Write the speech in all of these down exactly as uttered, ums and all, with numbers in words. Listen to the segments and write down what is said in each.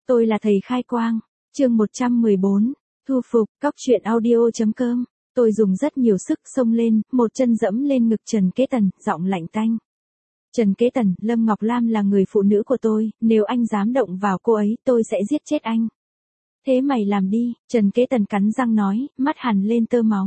Tôi là thầy khai quang. Chương một trăm mười bốn. Thu phục. Cóc truyện audio.com. Tôi dùng rất nhiều sức xông lên, một chân dẫm lên ngực Trần Kế Tần, giọng lạnh tanh. Trần Kế Tần, Lâm Ngọc Lam là người phụ nữ của tôi, nếu anh dám động vào cô ấy, tôi sẽ giết chết anh. Thế mày làm đi, Trần Kế Tần cắn răng nói, mắt hằn lên tơ máu.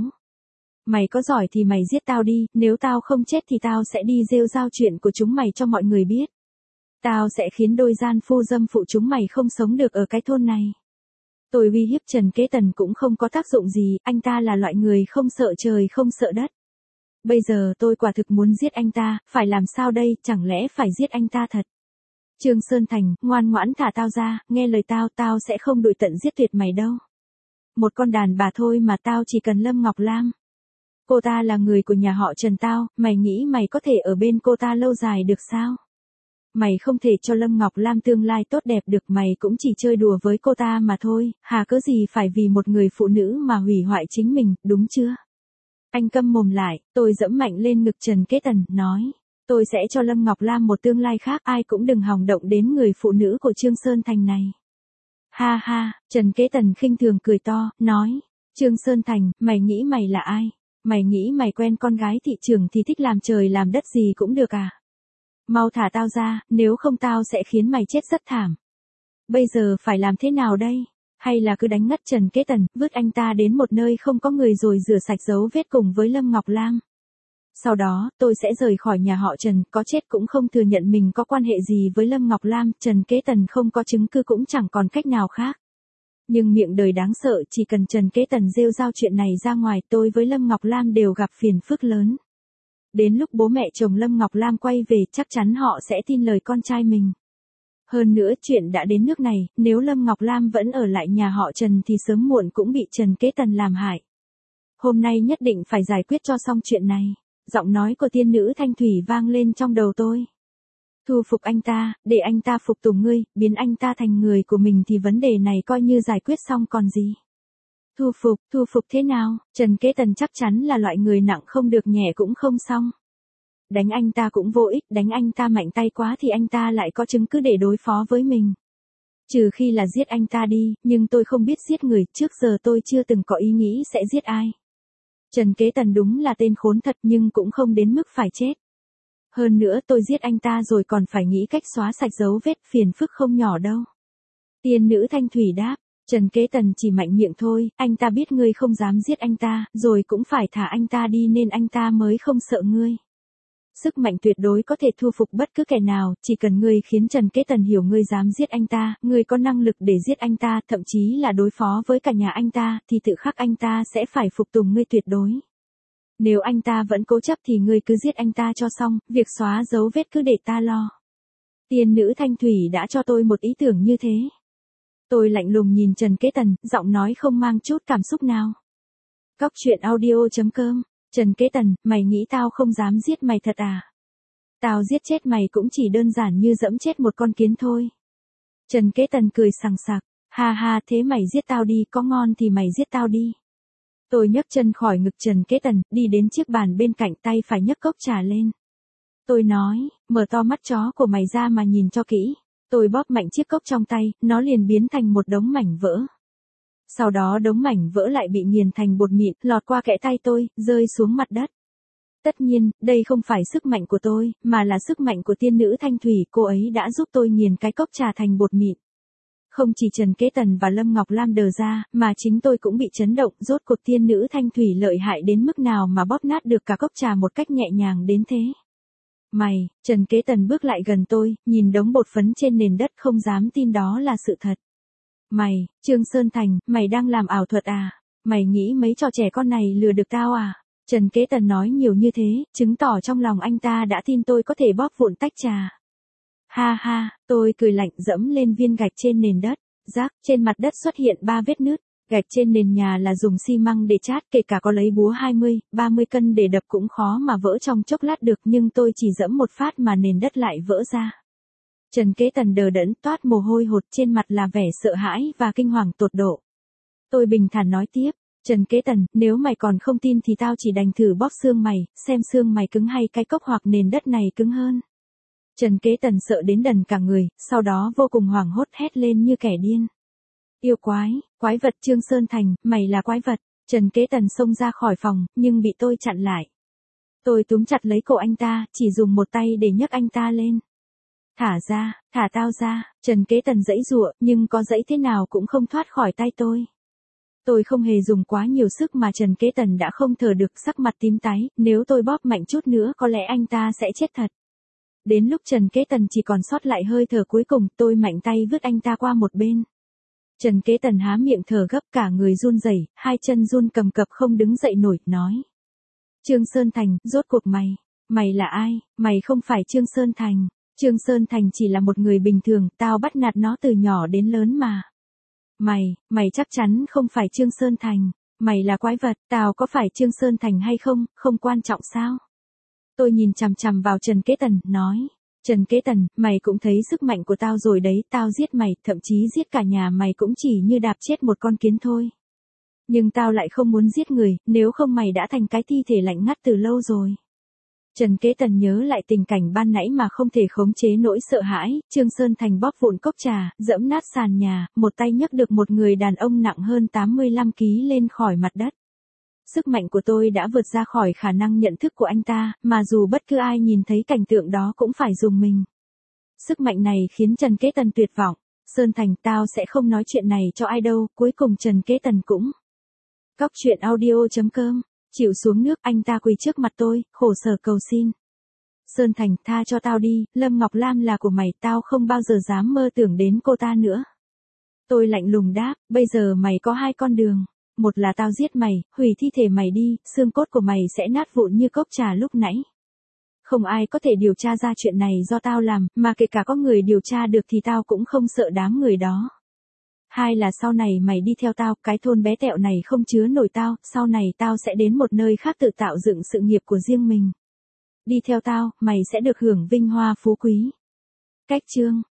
Mày có giỏi thì mày giết tao đi, nếu tao không chết thì tao sẽ đi rêu rao chuyện của chúng mày cho mọi người biết. Tao sẽ khiến đôi gian phu dâm phụ chúng mày không sống được ở cái thôn này. Tôi uy hiếp Trần Kế Tần cũng không có tác dụng gì, anh ta là loại người không sợ trời không sợ đất. Bây giờ tôi quả thực muốn giết anh ta, phải làm sao đây, chẳng lẽ phải giết anh ta thật. Trương Sơn Thành, ngoan ngoãn thả tao ra, nghe lời tao, tao sẽ không đuổi tận giết tuyệt mày đâu. Một con đàn bà thôi mà tao chỉ cần Lâm Ngọc Lam. Cô ta là người của nhà họ Trần tao, mày nghĩ mày có thể ở bên cô ta lâu dài được sao? Mày không thể cho Lâm Ngọc Lam tương lai tốt đẹp được, mày cũng chỉ chơi đùa với cô ta mà thôi, hà cớ gì phải vì một người phụ nữ mà hủy hoại chính mình, đúng chưa? Anh câm mồm lại, tôi giẫm mạnh lên ngực Trần Kế Tần, nói, tôi sẽ cho Lâm Ngọc Lam một tương lai khác, ai cũng đừng hòng động đến người phụ nữ của Trương Sơn Thành này. Ha ha, Trần Kế Tần khinh thường cười to, nói, Trương Sơn Thành, mày nghĩ mày là ai? Mày nghĩ mày quen con gái thị trường thì thích làm trời làm đất gì cũng được à? Mau thả tao ra, nếu không tao sẽ khiến mày chết rất thảm. Bây giờ phải làm thế nào đây? Hay là cứ đánh ngất Trần Kế Tần, vứt anh ta đến một nơi không có người rồi rửa sạch dấu vết cùng với Lâm Ngọc Lam. Sau đó, tôi sẽ rời khỏi nhà họ Trần, có chết cũng không thừa nhận mình có quan hệ gì với Lâm Ngọc Lam, Trần Kế Tần không có chứng cứ cũng chẳng còn cách nào khác. Nhưng miệng đời đáng sợ, chỉ cần Trần Kế Tần rêu rao chuyện này ra ngoài, tôi với Lâm Ngọc Lam đều gặp phiền phức lớn. Đến lúc bố mẹ chồng Lâm Ngọc Lam quay về, chắc chắn họ sẽ tin lời con trai mình. Hơn nữa chuyện đã đến nước này, nếu Lâm Ngọc Lam vẫn ở lại nhà họ Trần thì sớm muộn cũng bị Trần Kế Tần làm hại. Hôm nay nhất định phải giải quyết cho xong chuyện này. Giọng nói của tiên nữ Thanh Thủy vang lên trong đầu tôi. Thu phục anh ta, để anh ta phục tùng ngươi, biến anh ta thành người của mình thì vấn đề này coi như giải quyết xong còn gì. Thu phục, thu phục thế nào? Trần Kế Tần chắc chắn là loại người nặng không được nhẹ cũng không xong. Đánh anh ta cũng vô ích, đánh anh ta mạnh tay quá thì anh ta lại có chứng cứ để đối phó với mình. Trừ khi là giết anh ta đi, nhưng tôi không biết giết người, trước giờ tôi chưa từng có ý nghĩ sẽ giết ai. Trần Kế Tần đúng là tên khốn thật nhưng cũng không đến mức phải chết. Hơn nữa tôi giết anh ta rồi còn phải nghĩ cách xóa sạch dấu vết, phiền phức không nhỏ đâu. Tiên nữ Thanh Thủy đáp, Trần Kế Tần chỉ mạnh miệng thôi, anh ta biết ngươi không dám giết anh ta, rồi cũng phải thả anh ta đi nên anh ta mới không sợ ngươi. Sức mạnh tuyệt đối có thể thu phục bất cứ kẻ nào, chỉ cần ngươi khiến Trần Kế Tần hiểu ngươi dám giết anh ta, ngươi có năng lực để giết anh ta, thậm chí là đối phó với cả nhà anh ta, thì tự khắc anh ta sẽ phải phục tùng ngươi tuyệt đối. Nếu anh ta vẫn cố chấp thì ngươi cứ giết anh ta cho xong, việc xóa dấu vết cứ để ta lo. Tiên nữ Thanh Thủy đã cho tôi một ý tưởng như thế. Tôi lạnh lùng nhìn Trần Kế Tần, giọng nói không mang chút cảm xúc nào. Cóc truyện audio.com. Trần Kế Tần, mày nghĩ tao không dám giết mày thật à? Tao giết chết mày cũng chỉ đơn giản như dẫm chết một con kiến thôi. Trần Kế Tần cười sằng sặc, ha ha, thế mày giết tao đi, có ngon thì mày giết tao đi. Tôi nhấc chân khỏi ngực Trần Kế Tần, đi đến chiếc bàn bên cạnh, tay phải nhấc cốc trà lên. Tôi nói, mở to mắt chó của mày ra mà nhìn cho kỹ. Tôi bóp mạnh chiếc cốc trong tay, nó liền biến thành một đống mảnh vỡ. Sau đó đống mảnh vỡ lại bị nghiền thành bột mịn, lọt qua kẽ tay tôi, rơi xuống mặt đất. Tất nhiên, đây không phải sức mạnh của tôi, mà là sức mạnh của tiên nữ Thanh Thủy, cô ấy đã giúp tôi nghiền cái cốc trà thành bột mịn. Không chỉ Trần Kế Tần và Lâm Ngọc Lam đờ ra, mà chính tôi cũng bị chấn động, rốt cuộc tiên nữ Thanh Thủy lợi hại đến mức nào mà bóp nát được cả cốc trà một cách nhẹ nhàng đến thế. Mày, Trần Kế Tần bước lại gần tôi, nhìn đống bột phấn trên nền đất không dám tin đó là sự thật. Mày, Trương Sơn Thành, mày đang làm ảo thuật à? Mày nghĩ mấy trò trẻ con này lừa được tao à? Trần Kế Tần nói nhiều như thế, chứng tỏ trong lòng anh ta đã tin tôi có thể bóp vụn tách trà. Ha ha, tôi cười lạnh dẫm lên viên gạch trên nền đất, rác, trên mặt đất xuất hiện ba vết nứt. Gạch trên nền nhà là dùng xi măng để chát, kể cả có lấy búa hai mươi, ba mươi cân để đập cũng khó mà vỡ trong chốc lát được, nhưng tôi chỉ dẫm một phát mà nền đất lại vỡ ra. Trần Kế Tần đờ đẫn, toát mồ hôi hột, trên mặt là vẻ sợ hãi và kinh hoàng tột độ. Tôi bình thản nói tiếp, Trần Kế Tần, nếu mày còn không tin thì tao chỉ đành thử bóp xương mày, xem xương mày cứng hay cái cốc hoặc nền đất này cứng hơn. Trần Kế Tần sợ đến đần cả người, sau đó vô cùng hoảng hốt hét lên như kẻ điên. Yêu quái, quái vật Trương Sơn Thành, mày là quái vật. Trần Kế Tần xông ra khỏi phòng, nhưng bị tôi chặn lại. Tôi túm chặt lấy cổ anh ta, chỉ dùng một tay để nhấc anh ta lên. Thả ra, thả tao ra. Trần Kế Tần giãy giụa, nhưng có giãy thế nào cũng không thoát khỏi tay tôi. Tôi không hề dùng quá nhiều sức mà Trần Kế Tần đã không thở được, sắc mặt tím tái, nếu tôi bóp mạnh chút nữa có lẽ anh ta sẽ chết thật. Đến lúc Trần Kế Tần chỉ còn sót lại hơi thở cuối cùng, tôi mạnh tay vứt anh ta qua một bên. Trần Kế Tần há miệng thở gấp, cả người run rẩy, hai chân run cầm cập không đứng dậy nổi, nói. Trương Sơn Thành, rốt cuộc mày, mày là ai, mày không phải Trương Sơn Thành. Trương Sơn Thành chỉ là một người bình thường, tao bắt nạt nó từ nhỏ đến lớn mà. Mày, mày chắc chắn không phải Trương Sơn Thành, mày là quái vật, tao có phải Trương Sơn Thành hay không, không quan trọng sao? Tôi nhìn chằm chằm vào Trần Kế Tần, nói. Trần Kế Tần, mày cũng thấy sức mạnh của tao rồi đấy, tao giết mày, thậm chí giết cả nhà mày cũng chỉ như đạp chết một con kiến thôi. Nhưng tao lại không muốn giết người, nếu không mày đã thành cái thi thể lạnh ngắt từ lâu rồi. Trần Kế Tần nhớ lại tình cảnh ban nãy mà không thể khống chế nỗi sợ hãi, Trương Sơn Thành bóp vụn cốc trà, dẫm nát sàn nhà, một tay nhấc được một người đàn ông nặng hơn tám mươi lăm ki lô gam lên khỏi mặt đất. Sức mạnh của tôi đã vượt ra khỏi khả năng nhận thức của anh ta, mà dù bất cứ ai nhìn thấy cảnh tượng đó cũng phải rùng mình. Sức mạnh này khiến Trần Kế Tần tuyệt vọng. Sơn Thành, tao sẽ không nói chuyện này cho ai đâu, cuối cùng Trần Kế Tần cũng. Cóc truyện audio chấm com, chịu xuống nước, anh ta quỳ trước mặt tôi, khổ sở cầu xin. Sơn Thành, tha cho tao đi, Lâm Ngọc Lam là của mày, tao không bao giờ dám mơ tưởng đến cô ta nữa. Tôi lạnh lùng đáp, bây giờ mày có hai con đường. Một là tao giết mày, hủy thi thể mày đi, xương cốt của mày sẽ nát vụn như cốc trà lúc nãy. Không ai có thể điều tra ra chuyện này do tao làm, mà kể cả có người điều tra được thì tao cũng không sợ đám người đó. Hai là sau này mày đi theo tao, cái thôn bé tẹo này không chứa nổi tao, sau này tao sẽ đến một nơi khác tự tạo dựng sự nghiệp của riêng mình. Đi theo tao, mày sẽ được hưởng vinh hoa phú quý. Cách chương